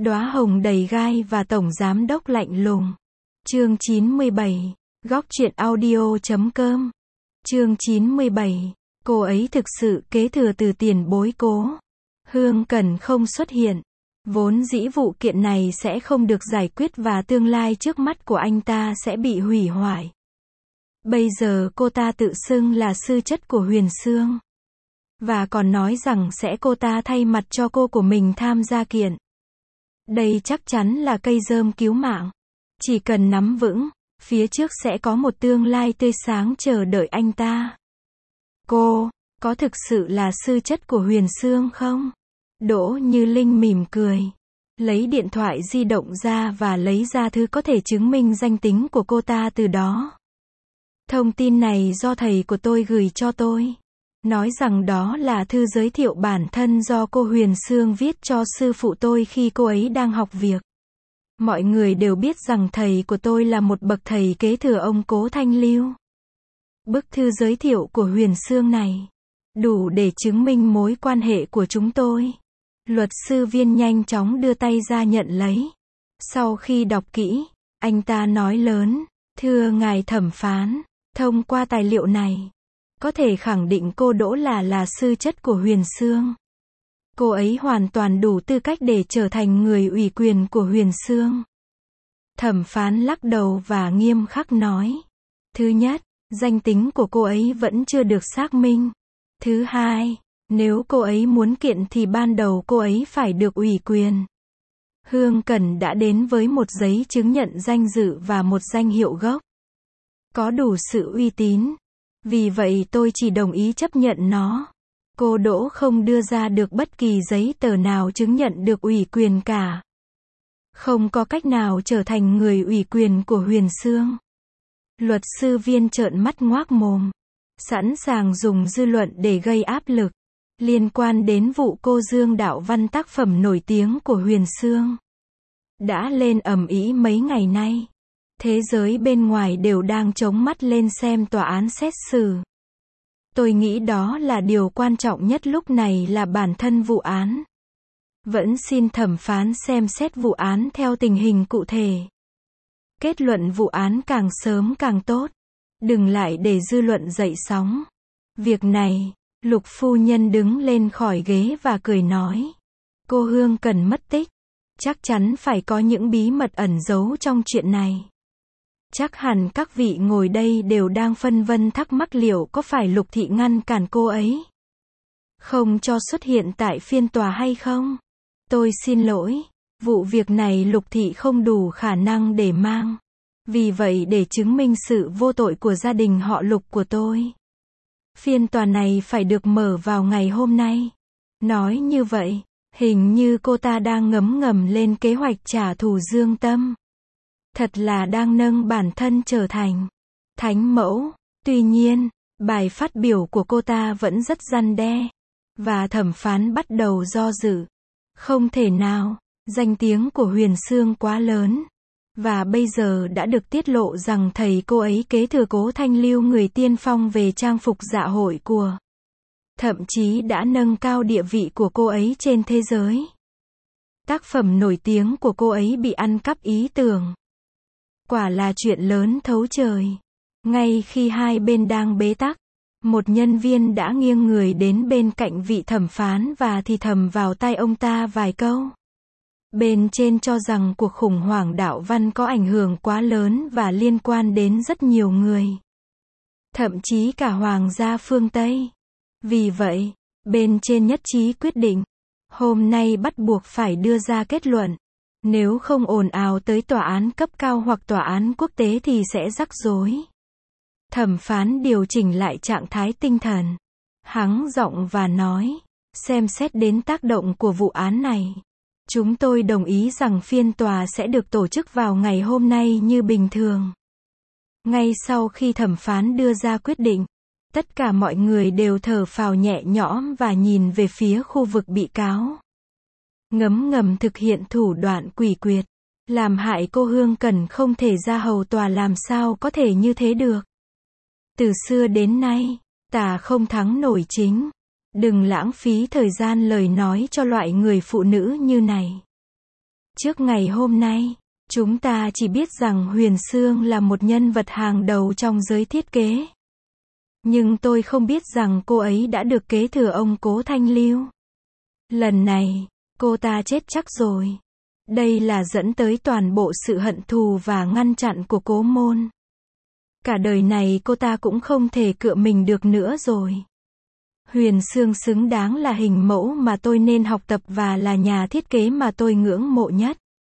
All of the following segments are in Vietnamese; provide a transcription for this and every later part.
Đóa hồng đầy gai và tổng giám đốc lạnh lùng. Chương 97. Góc truyện audio.com. Chương 97. Cô ấy thực sự kế thừa từ tiền bối Cố Hương Cần không xuất hiện. Vốn dĩ vụ kiện này sẽ không được giải quyết và tương lai trước mắt của anh ta sẽ bị hủy hoại. Bây giờ cô ta tự xưng là sư chất của Huyền Sương. Và còn nói rằng sẽ cô ta thay mặt cho cô của mình tham gia kiện. Đây chắc chắn là cây rơm cứu mạng. Chỉ cần nắm vững, phía trước sẽ có một tương lai tươi sáng chờ đợi anh ta. Cô, có thực sự là sư chất của Huyền Sương không? Đỗ Như Linh mỉm cười. Lấy điện thoại di động ra và lấy ra thứ có thể chứng minh danh tính của cô ta từ đó. Thông tin này do thầy của tôi gửi cho tôi. Nói rằng đó là thư giới thiệu bản thân do cô Huyền Sương viết cho sư phụ tôi khi cô ấy đang học việc. Mọi người đều biết rằng thầy của tôi là một bậc thầy kế thừa ông Cố Thanh Lưu. Bức thư giới thiệu của Huyền Sương này đủ để chứng minh mối quan hệ của chúng tôi. Luật sư Viên nhanh chóng đưa tay ra nhận lấy. Sau khi đọc kỹ, anh ta nói lớn, thưa ngài thẩm phán, thông qua tài liệu này, có thể khẳng định cô Đỗ là sư chất của Huyền Sương. Cô ấy hoàn toàn đủ tư cách để trở thành người ủy quyền của Huyền Sương. Thẩm phán lắc đầu và nghiêm khắc nói. Thứ nhất, danh tính của cô ấy vẫn chưa được xác minh. Thứ hai, nếu cô ấy muốn kiện thì ban đầu cô ấy phải được ủy quyền. Hương Cần đã đến với một giấy chứng nhận danh dự và một danh hiệu gốc. Có đủ sự uy tín. Vì vậy tôi chỉ đồng ý chấp nhận nó. Cô Đỗ không đưa ra được bất kỳ giấy tờ nào chứng nhận được ủy quyền cả. Không có cách nào trở thành người ủy quyền của Huyền Sương. Luật sư Viên trợn mắt ngoác mồm. Sẵn sàng dùng dư luận để gây áp lực. Liên quan đến vụ cô Dương Đạo Văn tác phẩm nổi tiếng của Huyền Sương. Đã lên ầm ĩ mấy ngày nay. Thế giới bên ngoài đều đang chống mắt lên xem tòa án xét xử. Tôi nghĩ đó là điều quan trọng nhất lúc này là bản thân vụ án. Vẫn xin thẩm phán xem xét vụ án theo tình hình cụ thể. Kết luận vụ án càng sớm càng tốt. Đừng lại để dư luận dậy sóng. Việc này, Lục phu nhân đứng lên khỏi ghế và cười nói. Cô Hương Cần mất tích. Chắc chắn phải có những bí mật ẩn giấu trong chuyện này. Chắc hẳn các vị ngồi đây đều đang phân vân thắc mắc liệu có phải Lục thị ngăn cản cô ấy không cho xuất hiện tại phiên tòa hay không? Tôi xin lỗi, vụ việc này Lục thị không đủ khả năng để mang. Vì vậy để chứng minh sự vô tội của gia đình họ Lục của tôi, phiên tòa này phải được mở vào ngày hôm nay. Nói như vậy, hình như cô ta đang ngấm ngầm lên kế hoạch trả thù Dương Tâm. Thật là đang nâng bản thân trở thành thánh mẫu. Tuy nhiên, bài phát biểu của cô ta vẫn rất răn đe. Và thẩm phán bắt đầu do dự. Không thể nào, danh tiếng của Huyền Sương quá lớn. Và bây giờ đã được tiết lộ rằng thầy cô ấy kế thừa Cố Thanh Lưu, người tiên phong về trang phục dạ hội của. Thậm chí đã nâng cao địa vị của cô ấy trên thế giới. Tác phẩm nổi tiếng của cô ấy bị ăn cắp ý tưởng. Quả là chuyện lớn thấu trời. Ngay khi hai bên đang bế tắc, một nhân viên đã nghiêng người đến bên cạnh vị thẩm phán và thì thầm vào tai ông ta vài câu. Bên trên cho rằng cuộc khủng hoảng đạo văn có ảnh hưởng quá lớn và liên quan đến rất nhiều người. Thậm chí cả hoàng gia phương Tây. Vì vậy, bên trên nhất trí quyết định, hôm nay bắt buộc phải đưa ra kết luận. Nếu không ồn ào tới tòa án cấp cao hoặc tòa án quốc tế thì sẽ rắc rối. Thẩm phán điều chỉnh lại trạng thái tinh thần. Hắng giọng và nói, xem xét đến tác động của vụ án này. Chúng tôi đồng ý rằng phiên tòa sẽ được tổ chức vào ngày hôm nay như bình thường. Ngay sau khi thẩm phán đưa ra quyết định, tất cả mọi người đều thở phào nhẹ nhõm và nhìn về phía khu vực bị cáo. Ngấm ngầm thực hiện thủ đoạn quỷ quyệt, làm hại cô Hương Cần không thể ra hầu tòa, làm sao có thể như thế được. Từ xưa đến nay, tà không thắng nổi chính. Đừng lãng phí thời gian lời nói cho loại người phụ nữ như này. Trước ngày hôm nay, chúng ta chỉ biết rằng Huyền Sương là một nhân vật hàng đầu trong giới thiết kế. Nhưng tôi không biết rằng cô ấy đã được kế thừa ông Cố Thanh Lưu. Lần này, cô ta chết chắc rồi. Đây là dẫn tới toàn bộ sự hận thù và ngăn chặn của Cố Môn. Cả đời này cô ta cũng không thể cựa mình được nữa rồi. Huyền Sương xứng đáng là hình mẫu mà tôi nên học tập và là nhà thiết kế mà tôi ngưỡng mộ nhất.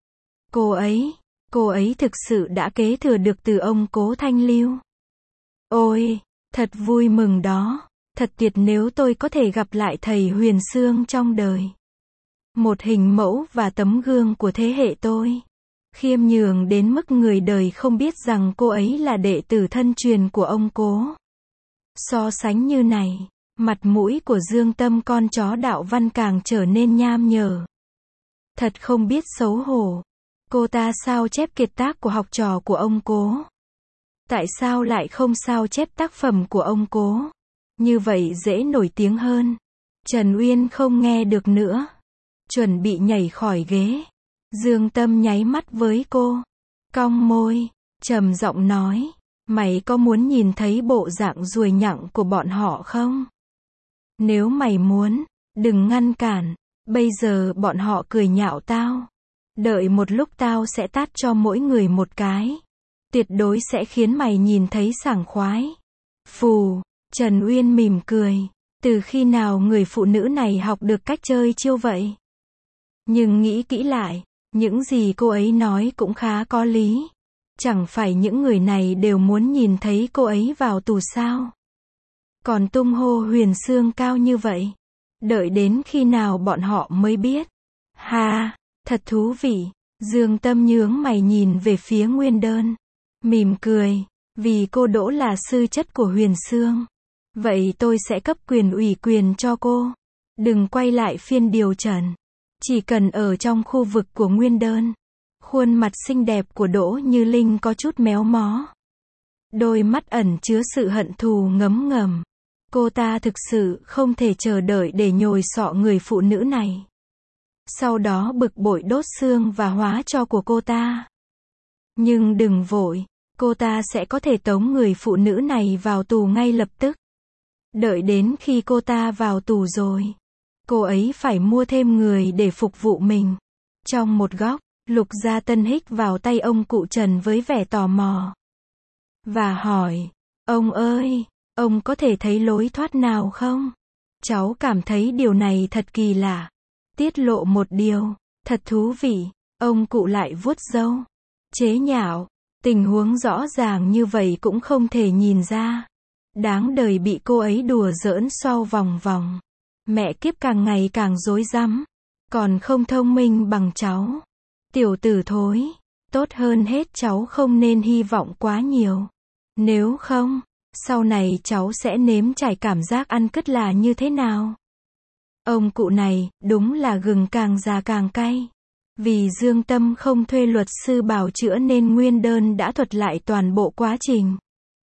Cô ấy thực sự đã kế thừa được từ ông Cố Thanh Lưu. Ôi, thật vui mừng đó. Thật tuyệt nếu tôi có thể gặp lại thầy Huyền Sương trong đời. Một hình mẫu và tấm gương của thế hệ tôi. Khiêm nhường đến mức người đời không biết rằng cô ấy là đệ tử thân truyền của ông Cố. So sánh như này, mặt mũi của Dương Tâm con chó Đạo Văn càng trở nên nham nhở. Thật không biết xấu hổ. Cô ta sao chép kiệt tác của học trò của ông Cố? Tại sao lại không sao chép tác phẩm của ông Cố? Như vậy dễ nổi tiếng hơn. Trần Uyên không nghe được nữa. Chuẩn bị nhảy khỏi ghế. Dương Tâm nháy mắt với cô. Cong môi, trầm giọng nói. Mày có muốn nhìn thấy bộ dạng ruồi nhặng của bọn họ không? Nếu mày muốn, đừng ngăn cản. Bây giờ bọn họ cười nhạo tao. Đợi một lúc tao sẽ tát cho mỗi người một cái. Tuyệt đối sẽ khiến mày nhìn thấy sảng khoái. Phù, Trần Uyên mỉm cười. Từ khi nào người phụ nữ này học được cách chơi chiêu vậy? Nhưng nghĩ kỹ lại, những gì cô ấy nói cũng khá có lý. Chẳng phải những người này đều muốn nhìn thấy cô ấy vào tù sao? Còn tung hô Huyền Sương cao như vậy. Đợi đến khi nào bọn họ mới biết? Ha, thật thú vị. Dương Tâm nhướng mày nhìn về phía Nguyên Đơn. Mỉm cười, vì cô Đỗ là sư chất của Huyền Sương. Vậy tôi sẽ cấp ủy quyền cho cô. Đừng quay lại phiên điều trần. Chỉ cần ở trong khu vực của Nguyên Đơn. Khuôn mặt xinh đẹp của Đỗ Như Linh có chút méo mó. Đôi mắt ẩn chứa sự hận thù ngấm ngầm. Cô ta thực sự không thể chờ đợi để nhồi sọ người phụ nữ này. Sau đó bực bội đốt xương và hóa tro của cô ta. Nhưng đừng vội, cô ta sẽ có thể tống người phụ nữ này vào tù ngay lập tức. Đợi đến khi cô ta vào tù rồi, cô ấy phải mua thêm người để phục vụ mình. Trong một góc, Lục Gia Tân hích vào tay ông cụ Trần với vẻ tò mò. Và hỏi, ông ơi, ông có thể thấy lối thoát nào không? Cháu cảm thấy điều này thật kỳ lạ. Tiết lộ một điều, thật thú vị. Ông cụ lại vuốt râu. Chế nhạo, tình huống rõ ràng như vậy cũng không thể nhìn ra. Đáng đời bị cô ấy đùa giỡn xoay vòng vòng. Mẹ kiếp càng ngày càng rối rắm. Còn không thông minh bằng cháu. Tiểu tử thối. Tốt hơn hết cháu không nên hy vọng quá nhiều. Nếu không, sau này cháu sẽ nếm trải cảm giác ăn cứt là như thế nào. Ông cụ này, đúng là gừng càng già càng cay. Vì Dương Tâm không thuê luật sư bào chữa nên Nguyên Đơn đã thuật lại toàn bộ quá trình.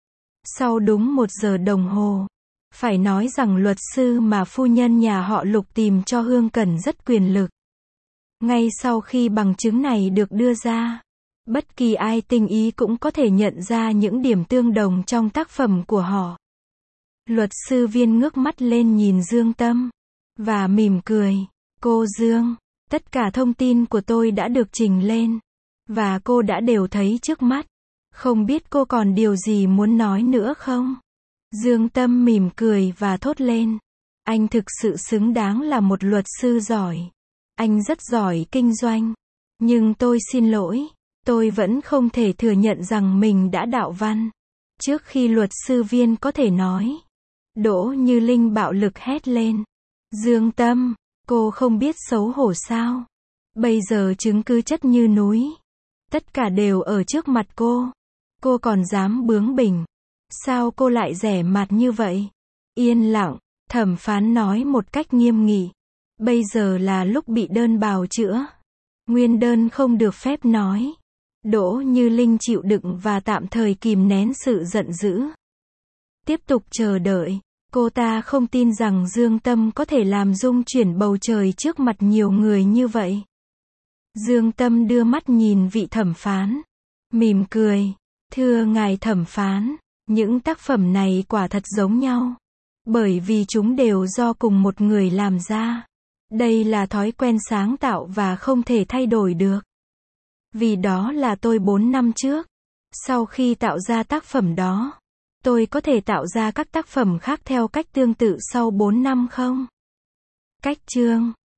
Sau đúng 1 giờ đồng hồ, phải nói rằng luật sư mà phu nhân nhà họ Lục tìm cho Hương Cẩn rất quyền lực. Ngay sau khi bằng chứng này được đưa ra, bất kỳ ai tinh ý cũng có thể nhận ra những điểm tương đồng trong tác phẩm của họ. Luật sư viên ngước mắt lên nhìn Dương Tâm, và mỉm cười. Cô Dương, tất cả thông tin của tôi đã được trình lên, và cô đã đều thấy trước mắt. Không biết cô còn điều gì muốn nói nữa không? Dương Tâm mỉm cười và thốt lên. Anh thực sự xứng đáng là một luật sư giỏi. Anh rất giỏi kinh doanh. Nhưng tôi xin lỗi, tôi vẫn không thể thừa nhận rằng mình đã đạo văn. Trước khi luật sư viên có thể nói, Đỗ Như Linh bạo lực hét lên. Dương Tâm, cô không biết xấu hổ sao? Bây giờ chứng cứ chất như núi. Tất cả đều ở trước mặt cô. Cô còn dám bướng bỉnh. Sao cô lại rẻ mạt như vậy? Yên lặng, thẩm phán nói một cách nghiêm nghị. Bây giờ là lúc bị đơn bào chữa. Nguyên Đơn không được phép nói. Đỗ Như Linh chịu đựng và tạm thời kìm nén sự giận dữ. Tiếp tục chờ đợi. Cô ta không tin rằng Dương Tâm có thể làm rung chuyển bầu trời trước mặt nhiều người như vậy. Dương Tâm đưa mắt nhìn vị thẩm phán. Mỉm cười. Thưa ngài thẩm phán, những tác phẩm này quả thật giống nhau. Bởi vì chúng đều do cùng một người làm ra. Đây là thói quen sáng tạo và không thể thay đổi được. Vì đó là tôi 4 năm trước. Sau khi tạo ra tác phẩm đó, tôi có thể tạo ra các tác phẩm khác theo cách tương tự sau 4 năm không? Cách chương